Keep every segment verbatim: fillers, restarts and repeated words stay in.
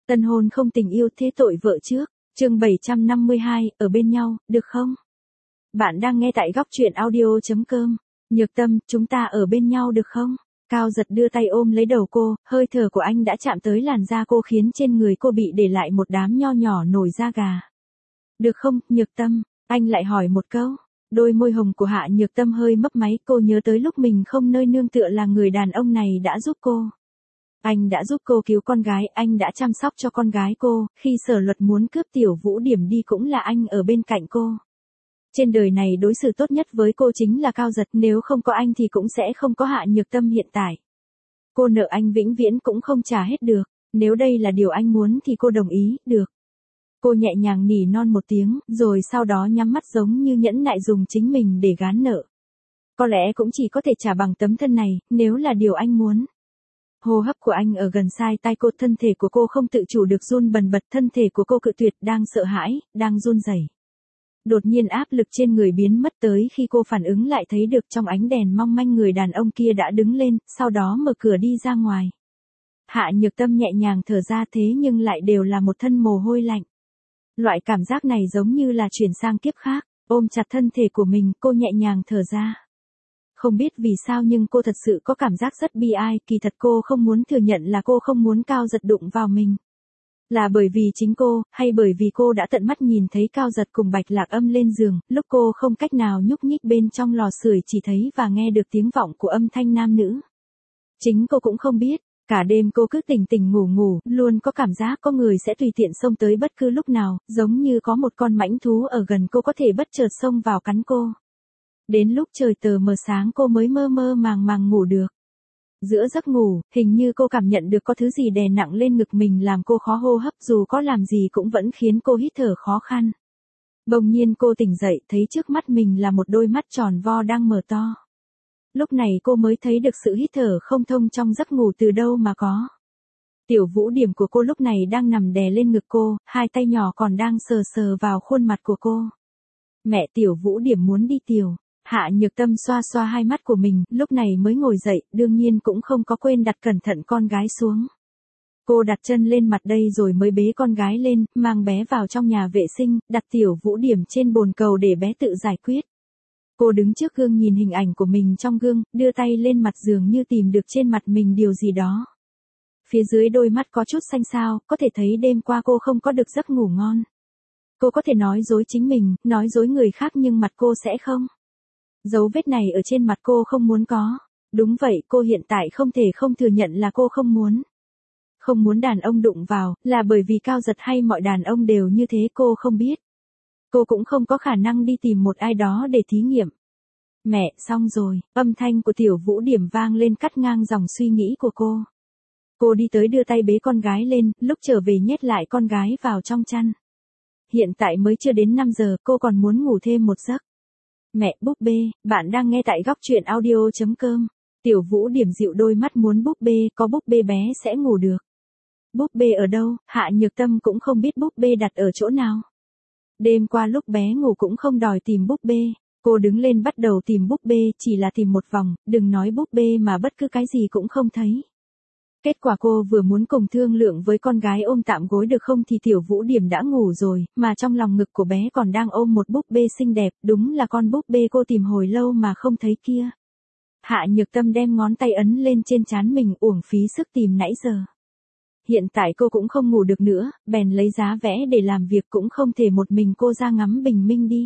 Tân hôn không tình yêu thế tội vợ trước. Chương bảy trăm năm mươi hai, ở bên nhau, được không? Bạn đang nghe tại góc truyện audio chấm com. Nhược Tâm, chúng ta ở bên nhau được không? Cao Giật đưa tay ôm lấy đầu cô, hơi thở của anh đã chạm tới làn da cô khiến trên người cô bị để lại một đám nho nhỏ nổi da gà. Được không, Nhược Tâm? Anh lại hỏi một câu. Đôi môi hồng của Hạ Nhược Tâm hơi mấp máy, cô nhớ tới lúc mình không nơi nương tựa là người đàn ông này đã giúp cô. Anh đã giúp cô cứu con gái, anh đã chăm sóc cho con gái cô, khi Sở Luật muốn cướp Tiểu Vũ Điểm đi cũng là anh ở bên cạnh cô. Trên đời này đối xử tốt nhất với cô chính là Cao Giật, nếu không có anh thì cũng sẽ không có Hạ Nhược Tâm hiện tại. Cô nợ anh vĩnh viễn cũng không trả hết được, nếu đây là điều anh muốn thì cô đồng ý, được. Cô nhẹ nhàng nỉ non một tiếng, rồi sau đó nhắm mắt giống như nhẫn nại dùng chính mình để gán nợ. Có lẽ cũng chỉ có thể trả bằng tấm thân này, nếu là điều anh muốn. Hô hấp của anh ở gần sai tai cô, thân thể của cô không tự chủ được run bần bật, thân thể của cô cự tuyệt, đang sợ hãi, đang run rẩy. Đột nhiên áp lực trên người biến mất tới khi cô phản ứng lại thấy được trong ánh đèn mong manh người đàn ông kia đã đứng lên, sau đó mở cửa đi ra ngoài. Hạ Nhược Tâm nhẹ nhàng thở ra, thế nhưng lại đều là một thân mồ hôi lạnh. Loại cảm giác này giống như là chuyển sang kiếp khác, ôm chặt thân thể của mình, cô nhẹ nhàng thở ra. Không biết vì sao nhưng cô thật sự có cảm giác rất bi ai, kỳ thật cô không muốn thừa nhận là cô không muốn Cao Giật đụng vào mình. Là bởi vì chính cô, hay bởi vì cô đã tận mắt nhìn thấy Cao Giật cùng Bạch Lạc Âm lên giường, lúc cô không cách nào nhúc nhích bên trong lò sưởi chỉ thấy và nghe được tiếng vọng của âm thanh nam nữ. Chính cô cũng không biết, cả đêm cô cứ tỉnh tỉnh ngủ ngủ, luôn có cảm giác có người sẽ tùy tiện xông tới bất cứ lúc nào, giống như có một con mãnh thú ở gần cô có thể bất chợt xông vào cắn cô. Đến lúc trời tờ mờ sáng cô mới mơ mơ màng màng ngủ được. Giữa giấc ngủ, hình như cô cảm nhận được có thứ gì đè nặng lên ngực mình làm cô khó hô hấp, dù có làm gì cũng vẫn khiến cô hít thở khó khăn. Bỗng nhiên cô tỉnh dậy, thấy trước mắt mình là một đôi mắt tròn vo đang mở to. Lúc này cô mới thấy được sự hít thở không thông trong giấc ngủ từ đâu mà có. Tiểu Vũ Điểm của cô lúc này đang nằm đè lên ngực cô, hai tay nhỏ còn đang sờ sờ vào khuôn mặt của cô. Mẹ, Tiểu Vũ Điểm muốn đi tiểu. Hạ Nhược Tâm xoa xoa hai mắt của mình, lúc này mới ngồi dậy, đương nhiên cũng không có quên đặt cẩn thận con gái xuống. Cô đặt chân lên mặt đây rồi mới bế con gái lên, mang bé vào trong nhà vệ sinh, đặt Tiểu Vũ Điểm trên bồn cầu để bé tự giải quyết. Cô đứng trước gương nhìn hình ảnh của mình trong gương, đưa tay lên mặt dường như tìm được trên mặt mình điều gì đó. Phía dưới đôi mắt có chút xanh xao, có thể thấy đêm qua cô không có được giấc ngủ ngon. Cô có thể nói dối chính mình, nói dối người khác nhưng mặt cô sẽ không. Dấu vết này ở trên mặt cô không muốn có. Đúng vậy, cô hiện tại không thể không thừa nhận là cô không muốn. Không muốn đàn ông đụng vào, là bởi vì Cao Giật hay mọi đàn ông đều như thế cô không biết. Cô cũng không có khả năng đi tìm một ai đó để thí nghiệm. Mẹ, xong rồi, âm thanh của Tiểu Vũ Điểm vang lên cắt ngang dòng suy nghĩ của cô. Cô đi tới đưa tay bế con gái lên, lúc trở về nhét lại con gái vào trong chăn. Hiện tại mới chưa đến năm giờ, cô còn muốn ngủ thêm một giấc. Mẹ, búp bê, bạn đang nghe tại góc truyện audio chấm com. Tiểu Vũ Điểm dịu đôi mắt muốn búp bê, có búp bê bé sẽ ngủ được. Búp bê ở đâu, Hạ Nhược Tâm cũng không biết búp bê đặt ở chỗ nào. Đêm qua lúc bé ngủ cũng không đòi tìm búp bê, cô đứng lên bắt đầu tìm búp bê, chỉ là tìm một vòng, đừng nói búp bê mà bất cứ cái gì cũng không thấy. Kết quả cô vừa muốn cùng thương lượng với con gái ôm tạm gối được không thì Tiểu Vũ Điểm đã ngủ rồi, mà trong lòng ngực của bé còn đang ôm một búp bê xinh đẹp, đúng là con búp bê cô tìm hồi lâu mà không thấy kia. Hạ Nhược Tâm đem ngón tay ấn lên trên trán mình, uổng phí sức tìm nãy giờ. Hiện tại cô cũng không ngủ được nữa, bèn lấy giá vẽ để làm việc, cũng không thể một mình cô ra ngắm bình minh đi.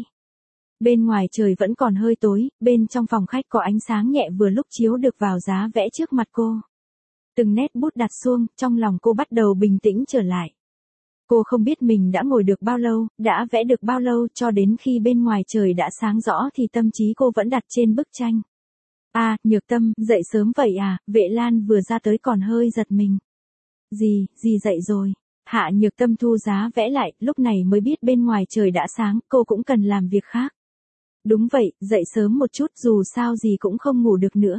Bên ngoài trời vẫn còn hơi tối, bên trong phòng khách có ánh sáng nhẹ vừa lúc chiếu được vào giá vẽ trước mặt cô. Từng nét bút đặt xuông, trong lòng cô bắt đầu bình tĩnh trở lại. Cô không biết mình đã ngồi được bao lâu, đã vẽ được bao lâu, cho đến khi bên ngoài trời đã sáng rõ thì tâm trí cô vẫn đặt trên bức tranh. À, Nhược Tâm, dậy sớm vậy à, Vệ Lan vừa ra tới còn hơi giật mình. Gì, gì dậy rồi? Hạ Nhược Tâm thu giá vẽ lại, lúc này mới biết bên ngoài trời đã sáng, cô cũng cần làm việc khác. Đúng vậy, dậy sớm một chút, dù sao gì cũng không ngủ được nữa.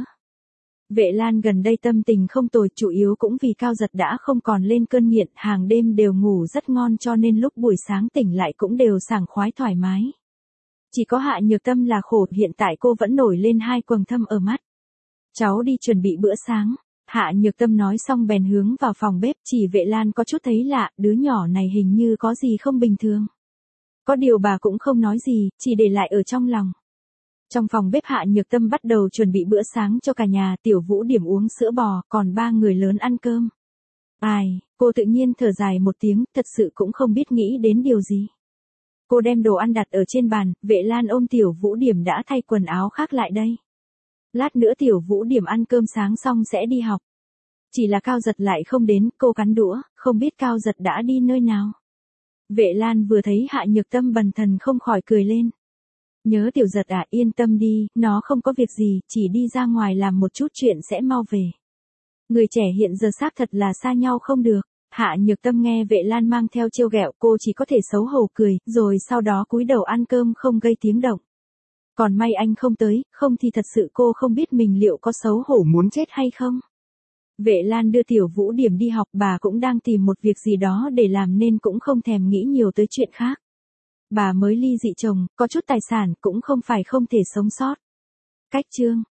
Vệ Lan gần đây tâm tình không tồi, chủ yếu cũng vì Cao Giật đã không còn lên cơn nghiện, hàng đêm đều ngủ rất ngon cho nên lúc buổi sáng tỉnh lại cũng đều sảng khoái thoải mái. Chỉ có Hạ Nhược Tâm là khổ, hiện tại cô vẫn nổi lên hai quầng thâm ở mắt. Cháu đi chuẩn bị bữa sáng. Hạ Nhược Tâm nói xong bèn hướng vào phòng bếp, chỉ Vệ Lan có chút thấy lạ, đứa nhỏ này hình như có gì không bình thường. Có điều bà cũng không nói gì, chỉ để lại ở trong lòng. Trong phòng bếp Hạ Nhược Tâm bắt đầu chuẩn bị bữa sáng cho cả nhà, Tiểu Vũ Điểm uống sữa bò, còn ba người lớn ăn cơm. Ai, cô tự nhiên thở dài một tiếng, thật sự cũng không biết nghĩ đến điều gì. Cô đem đồ ăn đặt ở trên bàn, Vệ Lan ôm Tiểu Vũ Điểm đã thay quần áo khác lại đây. Lát nữa Tiểu Vũ Điểm ăn cơm sáng xong sẽ đi học. Chỉ là Cao Giật lại không đến, cô cắn đũa, không biết Cao Giật đã đi nơi nào. Vệ Lan vừa thấy Hạ Nhược Tâm bần thần không khỏi cười lên. Nhớ Tiểu Giật à, yên tâm đi, nó không có việc gì, chỉ đi ra ngoài làm một chút chuyện sẽ mau về. Người trẻ hiện giờ xác thật là xa nhau không được. Hạ Nhược Tâm nghe Vệ Lan mang theo trêu ghẹo, cô chỉ có thể xấu hổ cười, rồi sau đó cúi đầu ăn cơm không gây tiếng động. Còn may anh không tới, không thì thật sự cô không biết mình liệu có xấu hổ muốn chết hay không. Vệ Lan đưa Tiểu Vũ Điểm đi học, bà cũng đang tìm một việc gì đó để làm nên cũng không thèm nghĩ nhiều tới chuyện khác. Bà mới ly dị chồng, có chút tài sản cũng không phải không thể sống sót. Cách chương